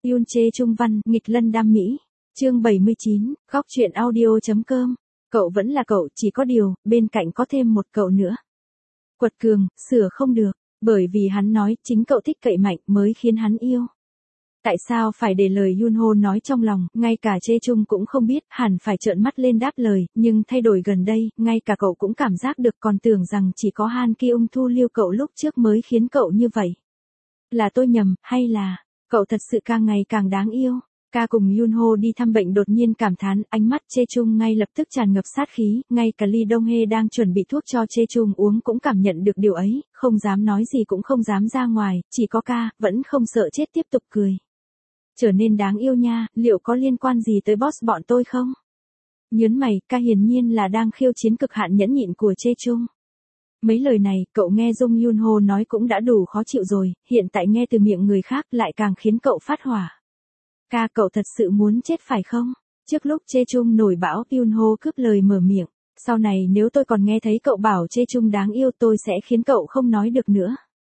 Yoon Chae Chung văn, nghịch lân đam mỹ. Chương 79, góc truyện audio.com. Cậu vẫn là cậu, chỉ có điều, bên cạnh có thêm một cậu nữa. Quật cường, sửa không được, bởi vì hắn nói chính cậu thích cậy mạnh mới khiến hắn yêu. Tại sao phải để lời Yoon Ho nói trong lòng, ngay cả Chae Chung cũng không biết, hẳn phải trợn mắt lên đáp lời, nhưng thay đổi gần đây, ngay cả cậu cũng cảm giác được, còn tưởng rằng chỉ có Han Ki-ung thu lưu cậu lúc trước mới khiến cậu như vậy. Là tôi nhầm, hay là, cậu thật sự càng ngày càng đáng yêu. Ca cùng Yoon Ho đi thăm bệnh đột nhiên cảm thán, ánh mắt Chae Chung ngay lập tức tràn ngập sát khí, ngay cả Lee Dong Hae đang chuẩn bị thuốc cho Chae Chung uống cũng cảm nhận được điều ấy, không dám nói gì cũng không dám ra ngoài, chỉ có Ca, vẫn không sợ chết tiếp tục cười. Trở nên đáng yêu nha, liệu có liên quan gì tới boss bọn tôi không? Nhớn mày, Ca hiển nhiên là đang khiêu chiến cực hạn nhẫn nhịn của Chae Chung. Mấy lời này, cậu nghe Jung Yoon Ho nói cũng đã đủ khó chịu rồi, hiện tại nghe từ miệng người khác lại càng khiến cậu phát hỏa. Ca, cậu thật sự muốn chết phải không? Trước lúc Chae Chung nổi bão, Yoon Ho cướp lời mở miệng. Sau này nếu tôi còn nghe thấy cậu bảo Chae Chung đáng yêu tôi sẽ khiến cậu không nói được nữa.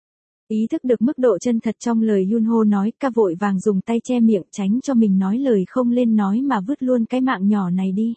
Ý thức được mức độ chân thật trong lời Yoon Ho nói, Ca vội vàng dùng tay che miệng tránh cho mình nói lời không lên nói mà vứt luôn cái mạng nhỏ này đi.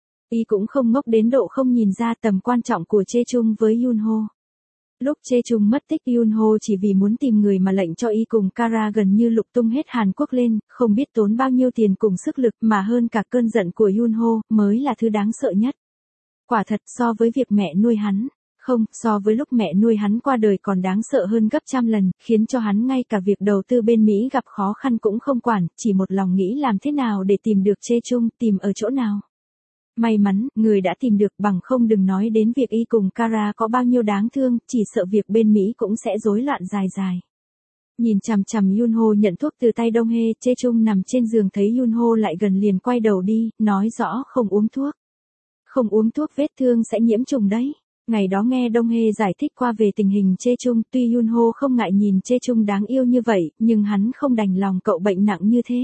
Y cũng không ngốc đến độ không nhìn ra tầm quan trọng của Chae Chung với Yoon Ho. Lúc Chae Chung mất tích, Yoon Ho chỉ vì muốn tìm người mà lệnh cho Y cùng Kara gần như lục tung hết Hàn Quốc lên, không biết tốn bao nhiêu tiền cùng sức lực mà hơn cả cơn giận của Yoon Ho mới là thứ đáng sợ nhất. Quả thật so với việc mẹ nuôi hắn, không, so với lúc mẹ nuôi hắn qua đời còn đáng sợ hơn gấp trăm lần, khiến cho hắn ngay cả việc đầu tư bên Mỹ gặp khó khăn cũng không quản, chỉ một lòng nghĩ làm thế nào để tìm được Chae Chung, tìm ở chỗ nào. May mắn, người đã tìm được, bằng không đừng nói đến việc Y cùng Kara có bao nhiêu đáng thương, chỉ sợ việc bên Mỹ cũng sẽ rối loạn dài dài. Nhìn chằm chằm Yoon Ho nhận thuốc từ tay Dong Hae, Chae Chung nằm trên giường thấy Yoon Ho lại gần liền quay đầu đi, nói rõ không uống thuốc. Không uống thuốc vết thương sẽ nhiễm trùng đấy. Ngày đó nghe Dong Hae giải thích qua về tình hình Chae Chung, tuy Yoon Ho không ngại nhìn Chae Chung đáng yêu như vậy, nhưng hắn không đành lòng cậu bệnh nặng như thế.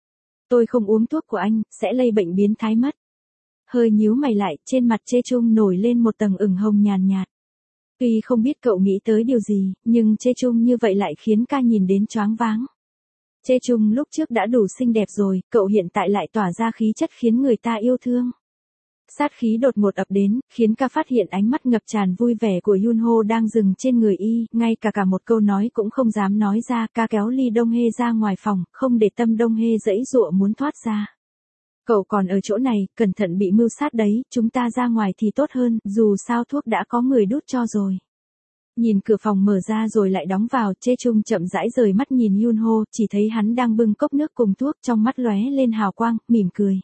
Tôi không uống thuốc của anh, sẽ lây bệnh biến thái mất. Hơi nhíu mày lại, trên mặt Chae Chung nổi lên một tầng ửng hồng nhàn nhạt. Tuy không biết cậu nghĩ tới điều gì, nhưng Chae Chung như vậy lại khiến Ca nhìn đến choáng váng. Chae Chung lúc trước đã đủ xinh đẹp rồi, cậu hiện tại lại tỏa ra khí chất khiến người ta yêu thương. Sát khí đột ngột ập đến, khiến Ca phát hiện ánh mắt ngập tràn vui vẻ của Yoon Ho đang dừng trên người Y, ngay cả một câu nói cũng không dám nói ra. Ca kéo Lee Dong Hae ra ngoài phòng, không để tâm Dong Hae giãy giụa muốn thoát ra. Cậu còn ở chỗ này, cẩn thận bị mưu sát đấy, chúng ta ra ngoài thì tốt hơn, dù sao thuốc đã có người đút cho rồi. Nhìn cửa phòng mở ra rồi lại đóng vào, Chae Chung chậm rãi rời mắt nhìn Yoon Ho, chỉ thấy hắn đang bưng cốc nước cùng thuốc, trong mắt lóe lên hào quang, mỉm cười.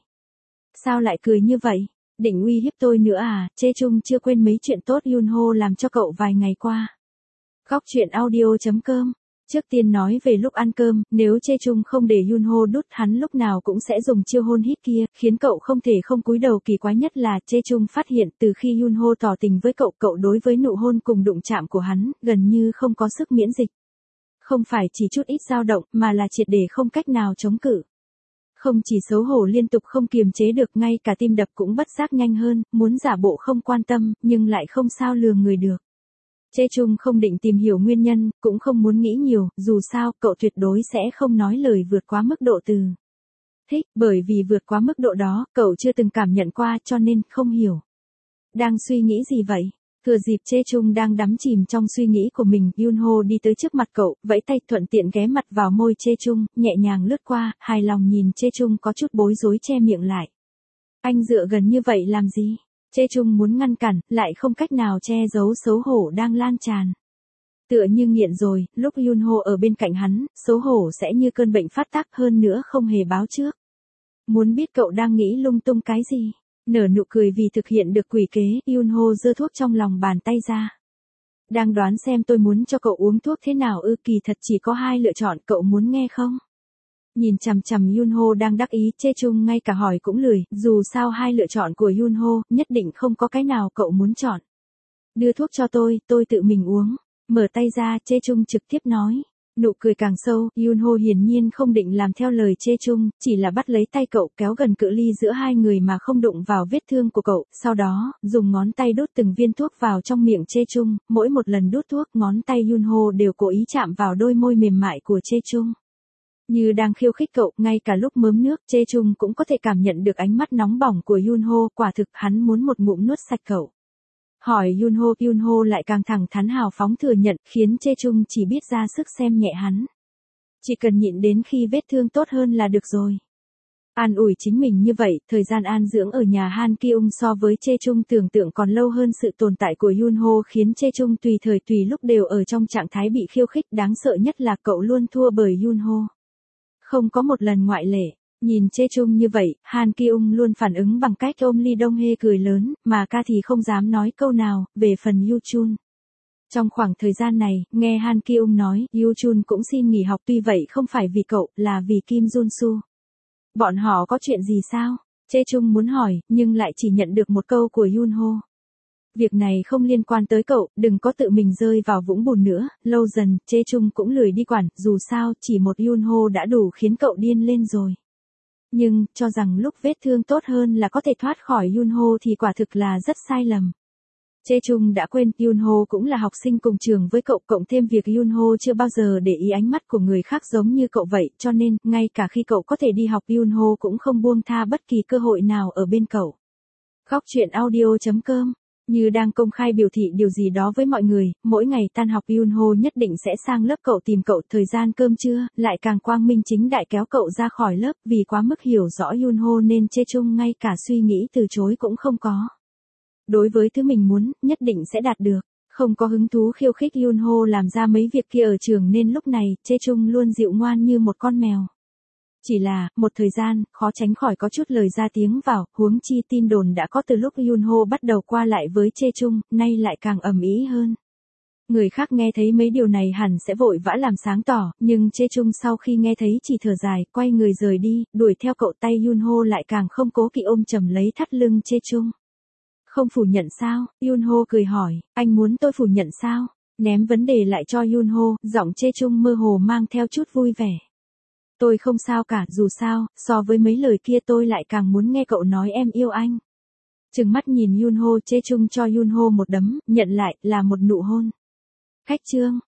Sao lại cười như vậy? Định uy hiếp tôi nữa à? Chae Chung chưa quên mấy chuyện tốt Yoon Ho làm cho cậu vài ngày qua. Góc truyện audio.com. Trước tiên nói về lúc ăn cơm, nếu Chae Chung không để Yoon Ho đút, hắn lúc nào cũng sẽ dùng chiêu hôn hít kia, khiến cậu không thể không cúi đầu. Kỳ quái nhất là Chae Chung phát hiện từ khi Yoon Ho tỏ tình với cậu, cậu đối với nụ hôn cùng đụng chạm của hắn, gần như không có sức miễn dịch. Không phải chỉ chút ít dao động, mà là triệt để không cách nào chống cự. Không chỉ xấu hổ liên tục không kiềm chế được, ngay cả tim đập cũng bất giác nhanh hơn, muốn giả bộ không quan tâm, nhưng lại không sao lừa người được. Chae Chung không định tìm hiểu nguyên nhân, cũng không muốn nghĩ nhiều, dù sao, cậu tuyệt đối sẽ không nói lời vượt quá mức độ từ thích, bởi vì vượt quá mức độ đó, cậu chưa từng cảm nhận qua cho nên không hiểu. Đang suy nghĩ gì vậy? Thừa dịp Chae Chung đang đắm chìm trong suy nghĩ của mình, Yoon Ho đi tới trước mặt cậu, vẫy tay thuận tiện ghé mặt vào môi Chae Chung, nhẹ nhàng lướt qua, hài lòng nhìn Chae Chung có chút bối rối che miệng lại. Anh dựa gần như vậy làm gì? Chae Chung muốn ngăn cản, lại không cách nào che giấu xấu hổ đang lan tràn. Tựa như nghiện rồi, lúc Yoon Ho ở bên cạnh hắn, xấu hổ sẽ như cơn bệnh phát tác, hơn nữa không hề báo trước. Muốn biết cậu đang nghĩ lung tung cái gì? Nở nụ cười vì thực hiện được quỷ kế, Yoon Ho giơ thuốc trong lòng bàn tay ra. Đang đoán xem tôi muốn cho cậu uống thuốc thế nào ư? Kỳ thật chỉ có hai lựa chọn, cậu muốn nghe không? Nhìn chằm chằm Yoon Ho đang đắc ý, Chae Chung ngay cả hỏi cũng lười, dù sao hai lựa chọn của Yoon Ho, nhất định không có cái nào cậu muốn chọn. Đưa thuốc cho tôi tự mình uống. Mở tay ra, Chae Chung trực tiếp nói. Nụ cười càng sâu, Yoon Ho hiển nhiên không định làm theo lời Chae Chung, chỉ là bắt lấy tay cậu kéo gần cự ly giữa hai người mà không đụng vào vết thương của cậu, sau đó, dùng ngón tay đút từng viên thuốc vào trong miệng Chae Chung, mỗi một lần đút thuốc, ngón tay Yoon Ho đều cố ý chạm vào đôi môi mềm mại của Chae Chung. Như đang khiêu khích cậu, ngay cả lúc mớm nước, Chê Chung cũng có thể cảm nhận được ánh mắt nóng bỏng của Yunho, quả thực hắn muốn một ngụm nuốt sạch cậu. Hỏi Yunho lại càng thẳng thắn hào phóng thừa nhận, khiến Chê Chung chỉ biết ra sức xem nhẹ hắn. Chỉ cần nhịn đến khi vết thương tốt hơn là được rồi. An ủi chính mình như vậy, thời gian an dưỡng ở nhà Han Kyung so với Chê Chung tưởng tượng còn lâu hơn, sự tồn tại của Yunho khiến Chê Chung tùy thời tùy lúc đều ở trong trạng thái bị khiêu khích, đáng sợ nhất là cậu luôn thua bởi Yunho. Không có một lần ngoại lệ. Nhìn Chê Chung như vậy, Han Kyung luôn phản ứng bằng cách ôm Lee Dong Hae cười lớn, mà ca thì không dám nói câu nào. Về phần Yoo Chun, trong khoảng thời gian này, nghe Han Kyung nói, Yoo Chun cũng xin nghỉ học, tuy vậy không phải vì cậu, là vì Kim Jun Soo. Bọn họ có chuyện gì sao? Chê Chung muốn hỏi, nhưng lại chỉ nhận được một câu của Yunho. Việc này không liên quan tới cậu, đừng có tự mình rơi vào vũng bùn nữa. Lâu dần, Chê Chung cũng lười đi quản, dù sao, chỉ một Yunho đã đủ khiến cậu điên lên rồi. Nhưng, cho rằng lúc vết thương tốt hơn là có thể thoát khỏi Yunho thì quả thực là rất sai lầm. Chê Chung đã quên, Yunho cũng là học sinh cùng trường với cậu, cộng thêm việc Yunho chưa bao giờ để ý ánh mắt của người khác giống như cậu vậy, cho nên, ngay cả khi cậu có thể đi học, Yunho cũng không buông tha bất kỳ cơ hội nào ở bên cậu. Góc truyện audio.com. Như đang công khai biểu thị điều gì đó với mọi người, mỗi ngày tan học Yunho nhất định sẽ sang lớp cậu tìm cậu, thời gian cơm trưa, lại càng quang minh chính đại kéo cậu ra khỏi lớp, vì quá mức hiểu rõ Yunho nên Chê Chung ngay cả suy nghĩ từ chối cũng không có. Đối với thứ mình muốn, nhất định sẽ đạt được. Không có hứng thú khiêu khích Yunho làm ra mấy việc kia ở trường nên lúc này, Chê Chung luôn dịu ngoan như một con mèo. Chỉ là, một thời gian, khó tránh khỏi có chút lời ra tiếng vào, huống chi tin đồn đã có từ lúc Yunho bắt đầu qua lại với Chê Chung, nay lại càng ầm ĩ hơn. Người khác nghe thấy mấy điều này hẳn sẽ vội vã làm sáng tỏ, nhưng Chê Chung sau khi nghe thấy chỉ thở dài, quay người rời đi, đuổi theo cậu, tay Yunho lại càng không cố kỵ ôm chầm lấy thắt lưng Chê Chung. Không phủ nhận sao? Yunho cười hỏi, anh muốn tôi phủ nhận sao? Ném vấn đề lại cho Yunho, giọng Chê Chung mơ hồ mang theo chút vui vẻ. Tôi không sao cả, dù sao, so với mấy lời kia tôi lại càng muốn nghe cậu nói em yêu anh. Trừng mắt nhìn Yunho, Chê Chung cho Yunho một đấm, nhận lại, là một nụ hôn. Khách chương.